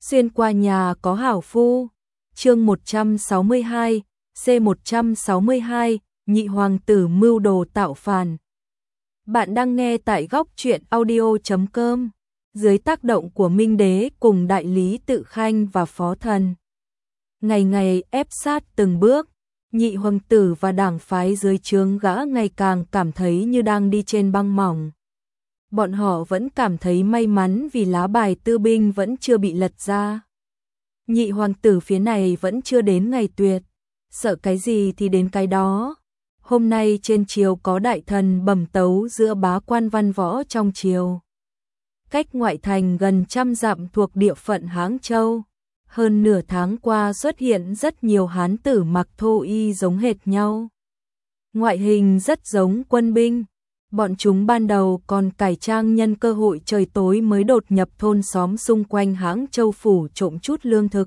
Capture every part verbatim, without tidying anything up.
Xuyên qua nhà có hảo phu. Chương một trăm sáu mươi hai, C một trăm sáu mươi hai, nhị hoàng tử mưu đồ tạo phản. Bạn đang nghe tại góc truyện audio chấm com. Dưới tác động của Minh Đế cùng đại lý Tự Khanh và Phó Thần, ngày ngày ép sát từng bước, nhị hoàng tử và đảng phái dưới trướng gã ngày càng cảm thấy như đang đi trên băng mỏng. Bọn họ vẫn cảm thấy may mắn vì lá bài tư binh vẫn chưa bị lật ra. Nhị hoàng tử phía này vẫn chưa đến ngày tuyệt, sợ cái gì thì đến cái đó. Hôm nay trên triều có đại thần bẩm tấu giữa bá quan văn võ trong triều. Cách ngoại thành gần trăm dặm thuộc địa phận Háng Châu, hơn nửa tháng qua xuất hiện rất nhiều hán tử mặc thô y giống hệt nhau. Ngoại hình rất giống quân binh. Bọn chúng ban đầu còn cải trang nhân cơ hội trời tối mới đột nhập thôn xóm xung quanh Háng Châu phủ trộm chút lương thực.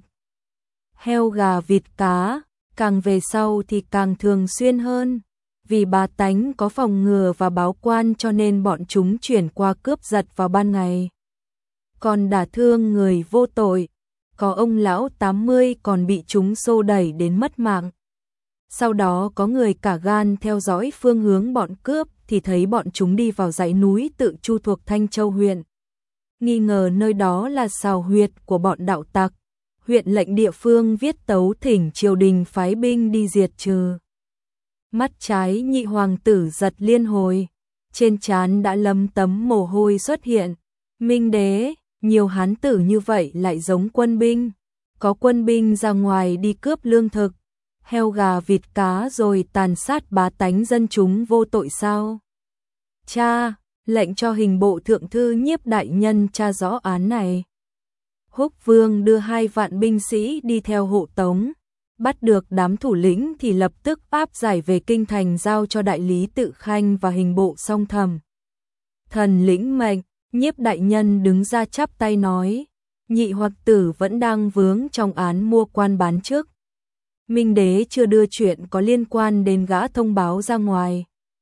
Heo gà vịt cá, càng về sau thì càng thường xuyên hơn. Vì bá tánh có phòng ngừa và báo quan cho nên bọn chúng chuyển qua cướp giật vào ban ngày. Còn đả thương người vô tội, có ông lão tám mươi còn bị chúng xô đẩy đến mất mạng. Sau đó có người cả gan theo dõi phương hướng bọn cướp thì thấy bọn chúng đi vào dãy núi Tự Chu thuộc Thanh Châu huyện. Nghi ngờ nơi đó là sào huyệt của bọn đạo tặc. Huyện lệnh địa phương viết tấu thỉnh triều đình phái binh đi diệt trừ. Mắt trái nhị hoàng tử giật liên hồi, trên trán đã lấm tấm mồ hôi xuất hiện. Minh Đế, nhiều hán tử như vậy lại giống quân binh. Có quân binh ra ngoài đi cướp lương thực, heo gà vịt cá rồi tàn sát bá tánh dân chúng vô tội sao? Cha, lệnh cho hình bộ thượng thư Nhiếp đại nhân tra rõ án này. Húc Vương đưa hai vạn binh sĩ đi theo hộ tống, bắt được đám thủ lĩnh thì lập tức áp giải về kinh thành giao cho đại lý Tự Khanh và hình bộ Song Thẩm. Thần lĩnh mệnh, Nhiếp đại nhân đứng ra chắp tay nói, nhị hoàng tử vẫn đang vướng trong án mua quan bán chức. Minh Đế chưa đưa chuyện có liên quan đến gã thông báo ra ngoài.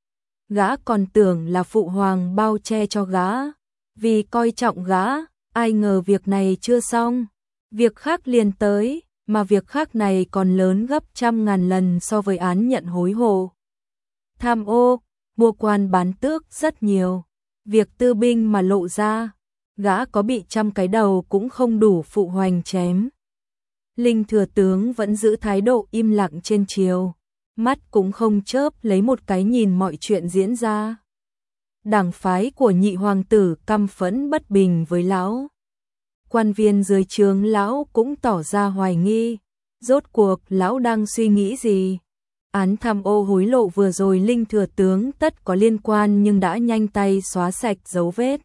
Gã còn tưởng là phụ hoàng bao che cho gã, vì coi trọng gã, ai ngờ việc này chưa xong, việc khác liền tới, mà việc khác này còn lớn gấp trăm ngàn lần so với án nhận hối hộ. Tham ô, mua quan bán tước rất nhiều, việc tư binh mà lộ ra, gã có bị trăm cái đầu cũng không đủ phụ hoành chém. Linh thừa tướng vẫn giữ thái độ im lặng trên triều, mắt cũng không chớp lấy một cái nhìn mọi chuyện diễn ra. Đảng phái của nhị hoàng tử căm phẫn bất bình với lão. Quan viên dưới trướng lão cũng tỏ ra hoài nghi, rốt cuộc lão đang suy nghĩ gì? Án tham ô hối lộ vừa rồi Linh thừa tướng tất có liên quan nhưng đã nhanh tay xóa sạch dấu vết.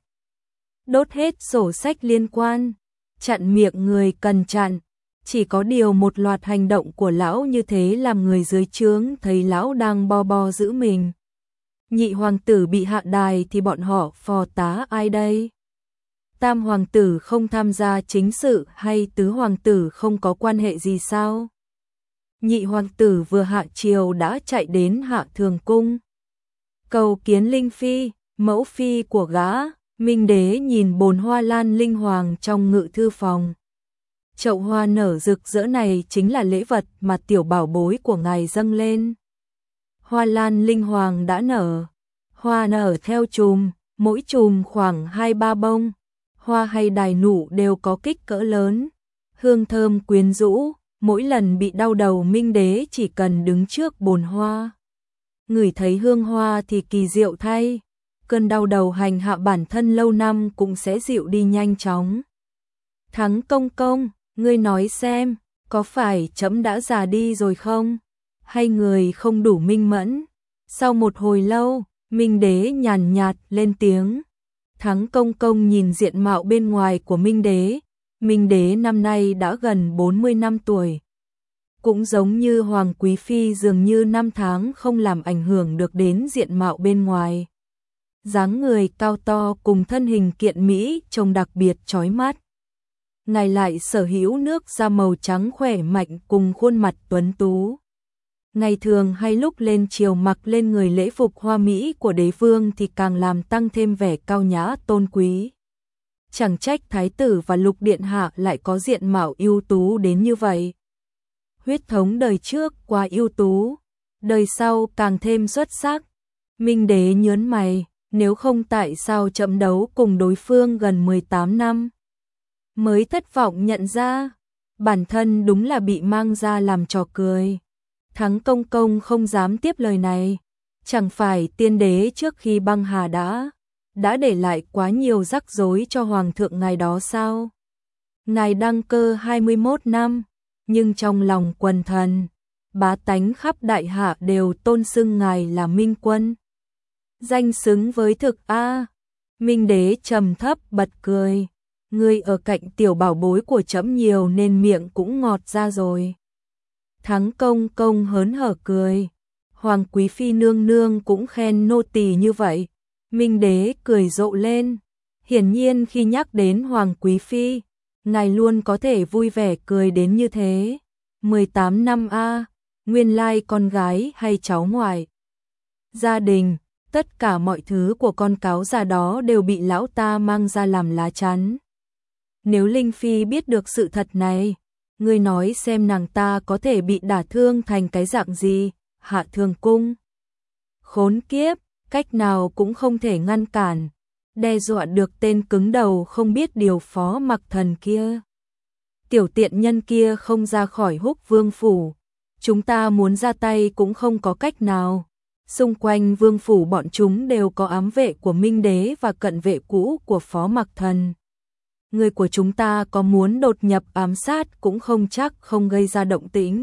Đốt hết sổ sách liên quan, chặn miệng người cần chặn. Chỉ có điều một loạt hành động của lão như thế làm người dưới trướng thấy lão đang bo bo giữ mình. Nhị hoàng tử bị hạ đài thì bọn họ phò tá ai đây? Tam hoàng tử không tham gia chính sự hay tứ hoàng tử không có quan hệ gì sao? Nhị hoàng tử vừa hạ triều đã chạy đến Hạ Thường cung cầu kiến Linh phi, mẫu phi của gã. Minh Đế nhìn bồn hoa lan linh hoàng trong ngự thư phòng. Chậu hoa nở rực rỡ này chính là lễ vật mà tiểu bảo bối của ngài dâng lên. Hoa lan linh hoàng đã nở, hoa nở theo chùm, mỗi chùm khoảng hai ba bông. Hoa hay đài nụ đều có kích cỡ lớn, hương thơm quyến rũ, mỗi lần bị đau đầu Minh Đế chỉ cần đứng trước bồn hoa. Ngửi thấy hương hoa thì kỳ diệu thay, cơn đau đầu hành hạ bản thân lâu năm cũng sẽ dịu đi nhanh chóng. Thắng công công, ngươi nói xem, có phải trẫm đã già đi rồi không? Hay người không đủ minh mẫn? Sau một hồi lâu, Minh Đế nhàn nhạt lên tiếng. Thắng công công nhìn diện mạo bên ngoài của Minh Đế. Minh Đế năm nay đã gần bốn mươi năm tuổi. Cũng giống như Hoàng Quý Phi dường như năm tháng không làm ảnh hưởng được đến diện mạo bên ngoài. Dáng người cao to cùng thân hình kiện mỹ trông đặc biệt chói mắt. Ngài lại sở hữu nước da màu trắng khỏe mạnh cùng khuôn mặt tuấn tú. Ngày thường hay lúc lên triều mặc lên người lễ phục hoa mỹ của đế vương thì càng làm tăng thêm vẻ cao nhã tôn quý. chẳng trách thái tử và Lục điện hạ lại có diện mạo ưu tú đến như vậy. Huyết thống đời trước quá ưu tú, đời sau càng thêm xuất sắc. Minh đế nhớn mày, nếu không tại sao chậm đấu cùng đối phương gần mười tám năm. Mới thất vọng nhận ra, bản thân đúng là bị mang ra làm trò cười. Thắng công công không dám tiếp lời này, chẳng phải tiên đế trước khi băng hà đã, đã để lại quá nhiều rắc rối cho hoàng thượng ngài đó sao? Ngài đăng cơ hai mươi mốt năm, nhưng trong lòng quần thần, bá tánh khắp đại hạ đều tôn xưng ngài là Minh Quân. Danh xứng với thực a. Minh đế trầm thấp bật cười, ngươi ở cạnh tiểu bảo bối của trẫm nhiều nên miệng cũng ngọt ra rồi. Thắng công công hớn hở cười, hoàng quý phi nương nương cũng khen nô tỳ như vậy. Minh đế cười rộ lên, hiển nhiên khi nhắc đến hoàng quý phi, ngài luôn có thể vui vẻ cười đến như thế. mười tám năm a, nguyên lai con gái hay cháu ngoại. Gia đình, tất cả mọi thứ của con cáo già đó đều bị lão ta mang ra làm lá chắn. Nếu Linh Phi biết được sự thật này, ngươi nói xem nàng ta có thể bị đả thương thành cái dạng gì, Hạ Thương Cung. Khốn kiếp, cách nào cũng không thể ngăn cản, đe dọa được tên cứng đầu không biết điều Phó Mặc Thần kia. Tiểu tiện nhân kia không ra khỏi Húc Vương phủ, chúng ta muốn ra tay cũng không có cách nào. Xung quanh vương phủ bọn chúng đều có ám vệ của Minh đế và cận vệ cũ của Phó Mặc Thần. Người của chúng ta có muốn đột nhập ám sát cũng không chắc không gây ra động tĩnh.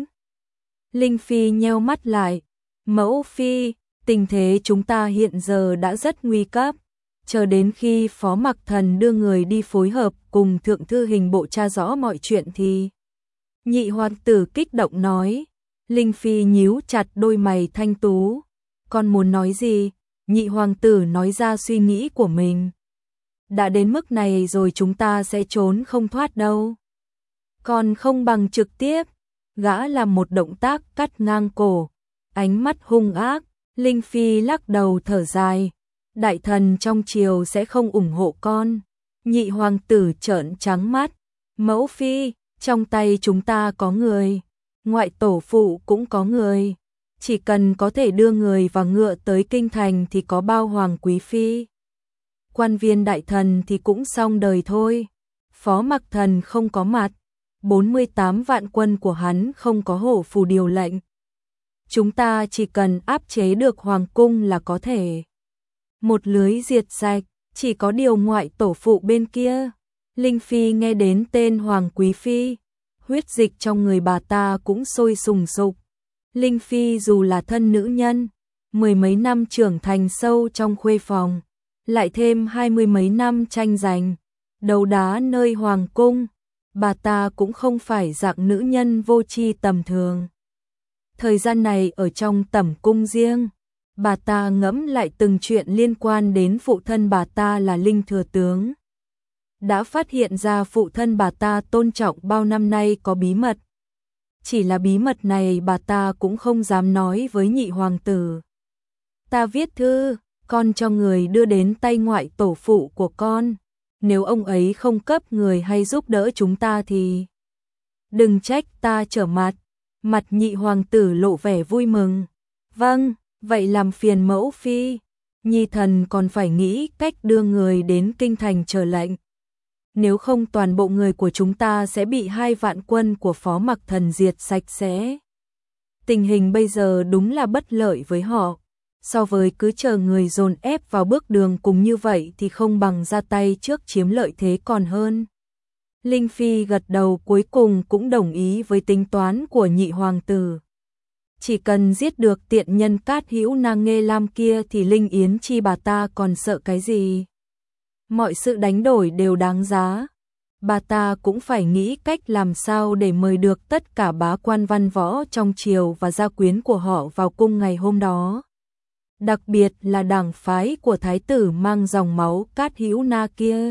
Linh Phi nheo mắt lại, mẫu phi, tình thế chúng ta hiện giờ đã rất nguy cấp, chờ đến khi Phó Mặc Thần đưa người đi phối hợp cùng thượng thư hình bộ tra rõ mọi chuyện thì. Nhị hoàng tử kích động nói. Linh Phi nhíu chặt đôi mày thanh tú, con muốn nói gì? Nhị hoàng tử nói ra suy nghĩ của mình. Đã đến mức này rồi chúng ta sẽ trốn không thoát đâu. Còn không bằng trực tiếp. Gã làm một động tác cắt ngang cổ, ánh mắt hung ác. Linh Phi lắc đầu thở dài, đại thần trong triều sẽ không ủng hộ con. Nhị hoàng tử trợn trắng mắt, mẫu phi, trong tay chúng ta có người, ngoại tổ phụ cũng có người, chỉ cần có thể đưa người và ngựa tới kinh thành thì có bao hoàng quý phi. Quan viên đại thần thì cũng xong đời thôi. Phó Mặc Thần không có mặt, bốn mươi tám vạn quân của hắn không có hổ phù điều lệnh. Chúng ta chỉ cần áp chế được hoàng cung là có thể. Một lưới diệt sạch, chỉ có điều ngoại tổ phụ bên kia. Linh Phi nghe đến tên hoàng quý phi, huyết dịch trong người bà ta cũng sôi sùng sục. Linh Phi dù là thân nữ nhân, mười mấy năm trưởng thành sâu trong khuê phòng, lại thêm hai mươi mấy năm tranh giành, đấu đá nơi hoàng cung, bà ta cũng không phải dạng nữ nhân vô tri tầm thường. Thời gian này ở trong tẩm cung riêng, bà ta ngẫm lại từng chuyện liên quan đến phụ thân bà ta là Linh Thừa Tướng. Đã phát hiện ra phụ thân bà ta tôn trọng bao năm nay có bí mật. Chỉ là bí mật này bà ta cũng không dám nói với nhị hoàng tử. Ta viết thư, con cho người đưa đến tay ngoại tổ phụ của con. Nếu ông ấy không cấp người hay giúp đỡ chúng ta thì đừng trách ta trở mặt. Mặt nhị hoàng tử lộ vẻ vui mừng. Vâng, vậy làm phiền mẫu phi. Nhi thần còn phải nghĩ cách đưa người đến kinh thành chờ lệnh. Nếu không toàn bộ người của chúng ta sẽ bị hai vạn quân của Phó Mặc Thần diệt sạch sẽ. Tình hình bây giờ đúng là bất lợi với họ. So với cứ chờ người dồn ép vào bước đường cùng như vậy thì không bằng ra tay trước chiếm lợi thế còn hơn. Linh Phi gật đầu cuối cùng cũng đồng ý với tính toán của nhị hoàng tử. Chỉ cần giết được tiện nhân Cát Hữu Nang Nghê Lam kia thì Linh Yến Chi bà ta còn sợ cái gì. Mọi sự đánh đổi đều đáng giá. Bà ta cũng phải nghĩ cách làm sao để mời được tất cả bá quan văn võ trong triều và gia quyến của họ vào cung ngày hôm đó. Đặc biệt là đảng phái của thái tử mang dòng máu Cát Hữu Na kia.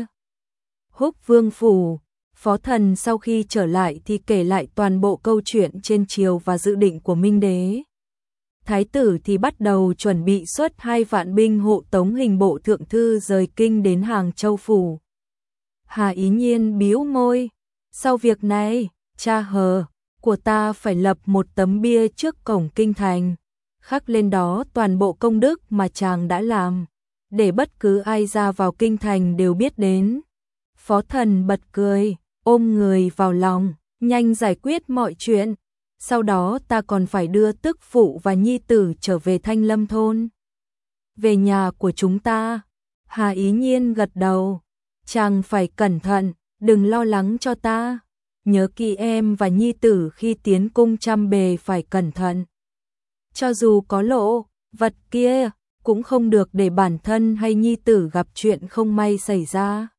Húc Vương phủ, Phó Thần sau khi trở lại thì kể lại toàn bộ câu chuyện trên triều và dự định của Minh đế. Thái tử thì bắt đầu chuẩn bị xuất hai vạn binh hộ tống hình bộ thượng thư rời kinh đến Hàng Châu phủ. Hà Ý Nhiên bĩu môi. Sau việc này, cha hờ của ta phải lập một tấm bia trước cổng kinh thành, khắc lên đó toàn bộ công đức mà chàng đã làm, để bất cứ ai ra vào kinh thành đều biết đến. Phó Thần bật cười, ôm người vào lòng, nhanh giải quyết mọi chuyện. Sau đó ta còn phải đưa tức phụ và nhi tử trở về Thanh Lâm thôn. Về nhà của chúng ta. Hà Ý Nhiên gật đầu. Chàng phải cẩn thận, đừng lo lắng cho ta. Nhớ kỹ em và nhi tử khi tiến cung trăm bề phải cẩn thận. Cho dù có lộ vật kia, cũng không được để bản thân hay nhi tử gặp chuyện không may xảy ra.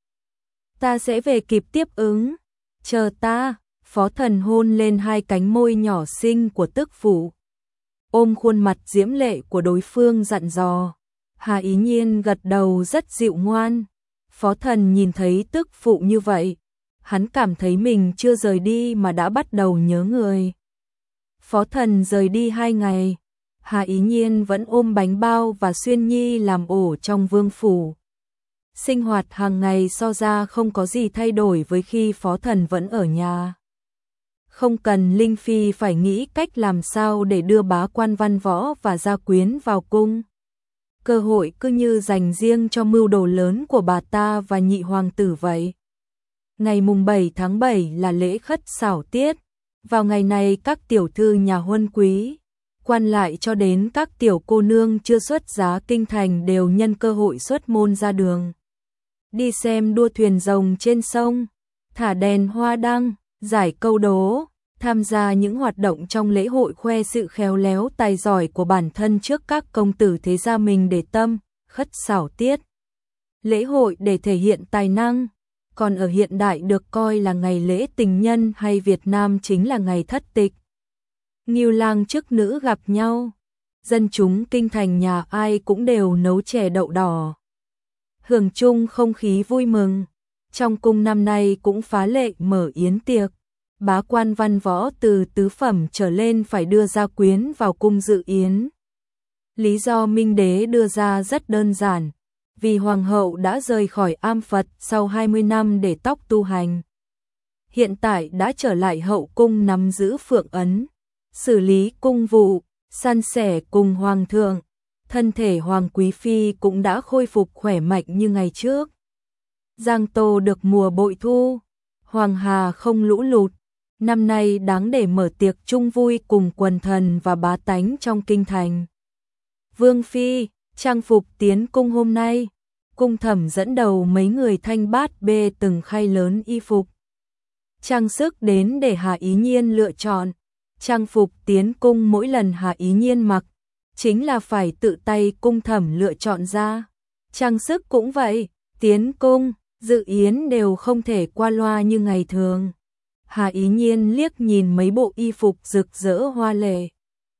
Ta sẽ về kịp tiếp ứng. Chờ ta. Phó Thần hôn lên hai cánh môi nhỏ xinh của tức phụ, ôm khuôn mặt diễm lệ của đối phương dặn dò. Hà Ý Nhiên gật đầu rất dịu ngoan. Phó Thần nhìn thấy tức phụ như vậy, hắn cảm thấy mình chưa rời đi mà đã bắt đầu nhớ người. Phó Thần rời đi hai ngày, Hà Ý Nhiên vẫn ôm bánh bao và Xuyên Nhi làm ổ trong vương phủ. Sinh hoạt hàng ngày so ra không có gì thay đổi với khi Phó Thần vẫn ở nhà. Không cần Linh Phi phải nghĩ cách làm sao để đưa bá quan Văn Võ và gia quyến vào cung. Cơ hội cứ như dành riêng cho mưu đồ lớn của bà ta và nhị hoàng tử vậy. Ngày mùng bảy tháng bảy là lễ khất xảo tiết. Vào ngày này các tiểu thư nhà huân quý, quan lại cho đến các tiểu cô nương chưa xuất giá kinh thành đều nhân cơ hội xuất môn ra đường. Đi xem đua thuyền rồng trên sông, thả đèn hoa đăng, giải câu đố, tham gia những hoạt động trong lễ hội khoe sự khéo léo tài giỏi của bản thân trước các công tử thế gia mình để tâm, khất xảo tiết. Lễ hội để thể hiện tài năng, còn ở hiện đại được coi là ngày lễ tình nhân hay Việt Nam chính là ngày thất tịch. Ngưu lang chức nữ gặp nhau, dân chúng kinh thành nhà ai cũng đều nấu chè đậu đỏ. Hưởng chung không khí vui mừng, trong cung năm nay cũng phá lệ mở yến tiệc. Bá quan Văn Võ từ tứ phẩm trở lên phải đưa gia quyến vào cung dự yến. Lý do Minh Đế đưa ra rất đơn giản, vì Hoàng hậu đã rời khỏi am Phật sau hai mươi năm để tóc tu hành. Hiện tại đã trở lại hậu cung nắm giữ phượng ấn, xử lý cung vụ, san sẻ cùng Hoàng thượng. Thân thể Hoàng Quý Phi cũng đã khôi phục khỏe mạnh như ngày trước. Giang Tô được mùa bội thu, Hoàng Hà không lũ lụt. Năm nay đáng để mở tiệc chung vui cùng quần thần và bá tánh trong kinh thành. Vương Phi, trang phục tiến cung hôm nay, cung Thẩm dẫn đầu mấy người thanh bát bê từng khay lớn y phục. Trang sức đến để Hà Ý Nhiên lựa chọn, trang phục tiến cung mỗi lần Hà Ý Nhiên mặc, chính là phải tự tay cung Thẩm lựa chọn ra. Trang sức cũng vậy, tiến cung, dự yến đều không thể qua loa như ngày thường. Hà Ý Nhiên liếc nhìn mấy bộ y phục rực rỡ hoa lệ.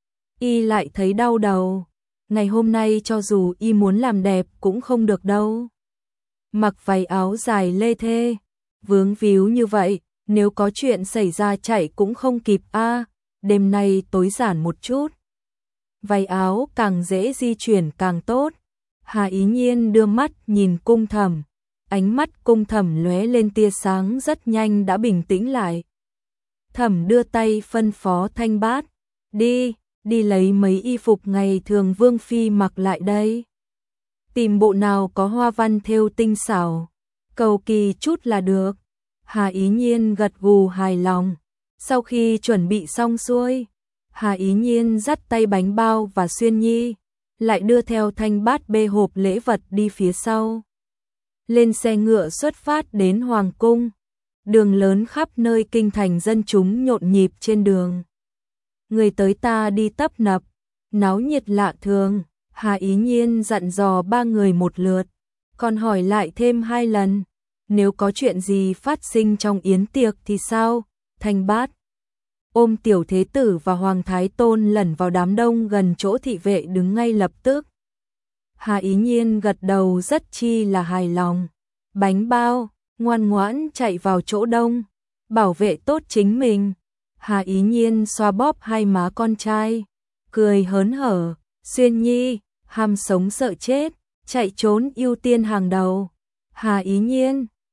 Y lại thấy đau đầu. Ngày hôm nay cho dù y muốn làm đẹp cũng không được đâu. Mặc váy áo dài lê thê, vướng víu như vậy, nếu có chuyện xảy ra chạy cũng không kịp a. À, đêm nay tối giản một chút. Váy áo càng dễ di chuyển càng tốt. Hà Ý Nhiên đưa mắt nhìn cung Thẩm. Ánh mắt cung Thẩm lóe lên tia sáng rất nhanh đã bình tĩnh lại. Thẩm đưa tay phân phó thanh bát. Đi, đi lấy mấy y phục ngày thường Vương Phi mặc lại đây. Tìm bộ nào có hoa văn thêu tinh xảo, cầu kỳ chút là được. Hà Ý Nhiên gật gù hài lòng. Sau khi chuẩn bị xong xuôi, Hà Ý Nhiên dắt tay bánh bao và Xuyên Nhi, lại đưa theo thanh bát bê hộp lễ vật đi phía sau. Lên xe ngựa xuất phát đến Hoàng cung. Đường lớn khắp nơi kinh thành dân chúng nhộn nhịp trên đường. Người tới ta đi tấp nập, náo nhiệt lạ thường. Hà Ý Nhiên dặn dò ba người một lượt, còn hỏi lại thêm hai lần. Nếu có chuyện gì phát sinh trong yến tiệc thì sao? Thanh bát ôm tiểu thế tử và Hoàng Thái Tôn lẩn vào đám đông gần chỗ thị vệ đứng ngay lập tức. Hà Ý Nhiên gật đầu rất chi là hài lòng. Bánh bao, ngoan ngoãn chạy vào chỗ đông, bảo vệ tốt chính mình. Hà Ý Nhiên xoa bóp hai má con trai, cười hớn hở. Xuyên Nhi, ham sống sợ chết, chạy trốn ưu tiên hàng đầu. Hà Ý Nhiên,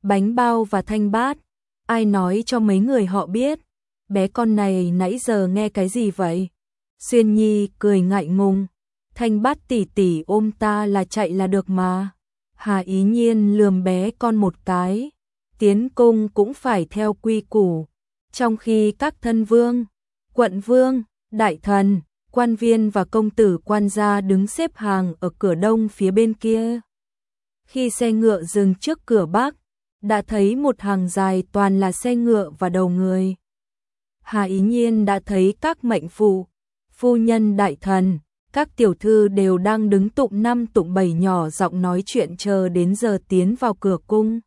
Bánh Bao và Thanh Bát. Ai nói cho mấy người họ biết? Bé con này nãy giờ nghe cái gì vậy? Xuyên Nhi cười ngại ngùng. Thanh Bát tỷ tỷ ôm ta là chạy là được mà. Hà Ý Nhiên lườm bé con một cái. Tiến cung cũng phải theo quy củ. Trong khi các thân vương, quận vương, đại thần, quan viên và công tử quan gia đứng xếp hàng ở cửa đông phía bên kia. Khi xe ngựa dừng trước cửa bắc, đã thấy một hàng dài toàn là xe ngựa và đầu người. Hà Ý Nhiên đã thấy các mệnh phụ, phu nhân đại thần, các tiểu thư đều đang đứng tụng năm tụng bảy nhỏ giọng nói chuyện chờ đến giờ tiến vào cửa cung.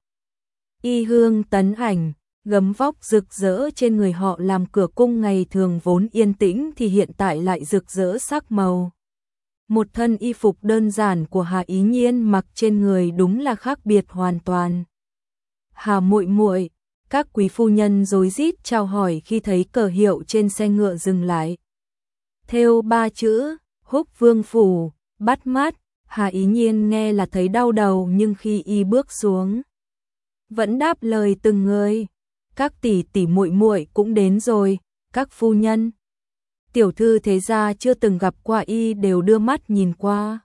Y hương tấn ảnh, gấm vóc rực rỡ trên người họ làm cửa cung ngày thường vốn yên tĩnh thì hiện tại lại rực rỡ sắc màu. Một thân y phục đơn giản của Hà Ý Nhiên mặc trên người đúng là khác biệt hoàn toàn. Hà muội muội, các quý phu nhân rối rít chào hỏi khi thấy cờ hiệu trên xe ngựa dừng lại. Thêu ba chữ, Húc Vương phủ, bắt mắt, Hà Ý Nhiên nghe là thấy đau đầu nhưng khi y bước xuống, vẫn đáp lời từng người. Các tỷ tỷ muội muội cũng đến rồi, các phu nhân, tiểu thư thế gia chưa từng gặp qua y đều đưa mắt nhìn qua.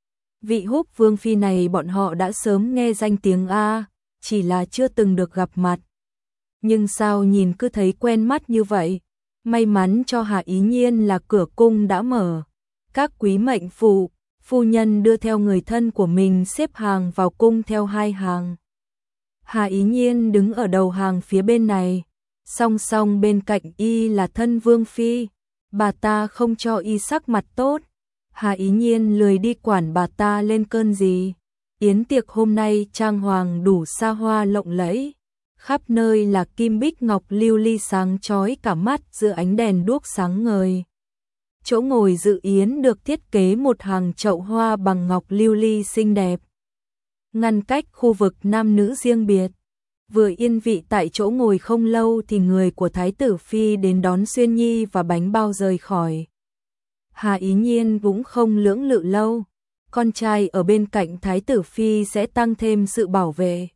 Vị Húc Vương phi này bọn họ đã sớm nghe danh tiếng a, chỉ là chưa từng được gặp mặt. Nhưng sao nhìn cứ thấy quen mắt như vậy? May mắn cho Hà Ý Nhiên là cửa cung đã mở. Các quý mệnh phụ, phu nhân đưa theo người thân của mình xếp hàng vào cung theo hai hàng. Hà Ý Nhiên đứng ở đầu hàng phía bên này, song song bên cạnh y là thân vương phi. Bà ta không cho y sắc mặt tốt. Hà Ý Nhiên lười đi quản bà ta lên cơn gì. Yến tiệc hôm nay trang hoàng đủ xa hoa lộng lẫy. Khắp nơi là kim bích ngọc lưu ly sáng chói cả mắt giữa ánh đèn đuốc sáng ngời. Chỗ ngồi dự yến được thiết kế một hàng chậu hoa bằng ngọc lưu ly xinh đẹp, ngăn cách khu vực nam nữ riêng biệt. Vừa yên vị tại chỗ ngồi không lâu thì người của Thái tử Phi đến đón Xuyên Nhi và Bánh Bao rời khỏi. Hà Ý Nhiên cũng không lưỡng lự lâu, con trai ở bên cạnh Thái tử Phi sẽ tăng thêm sự bảo vệ.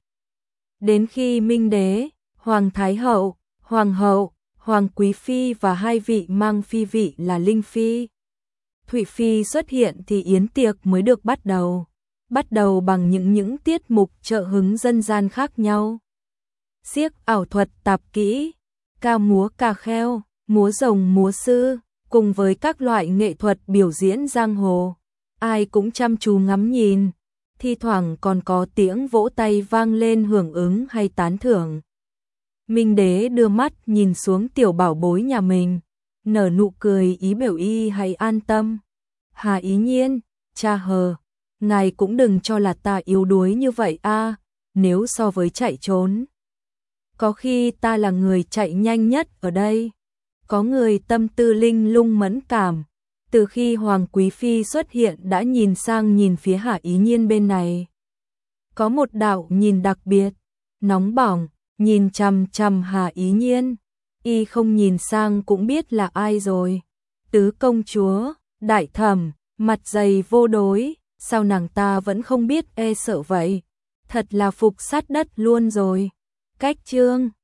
Đến khi Minh Đế, Hoàng Thái Hậu, Hoàng Hậu, Hoàng Quý Phi và hai vị mang phi vị là Linh Phi, Thụy Phi xuất hiện thì yến tiệc mới được bắt đầu. Bắt đầu bằng những những tiết mục trợ hứng dân gian khác nhau. Xiếc ảo thuật tạp kỹ, ca múa cà kheo, múa rồng múa sư, cùng với các loại nghệ thuật biểu diễn giang hồ. Ai cũng chăm chú ngắm nhìn, thi thoảng còn có tiếng vỗ tay vang lên hưởng ứng hay tán thưởng. Minh Đế đưa mắt nhìn xuống tiểu bảo bối nhà mình, nở nụ cười ý biểu y hãy an tâm. Hà Ý Nhiên, cha hờ, ngài cũng đừng cho là ta yếu đuối như vậy a, nếu so với chạy trốn, có khi ta là người chạy nhanh nhất ở đây. Có người tâm tư linh lung mẫn cảm, từ khi Hoàng Quý Phi xuất hiện đã nhìn sang nhìn phía Hà Ý Nhiên bên này. Có một đạo nhìn đặc biệt, nóng bỏng, nhìn chằm chằm Hà Ý Nhiên, y không nhìn sang cũng biết là ai rồi. Tứ công chúa, đại thẩm, mặt dày vô đối, sao nàng ta vẫn không biết e sợ vậy? Thật là phục sát đất luôn rồi. Cách chương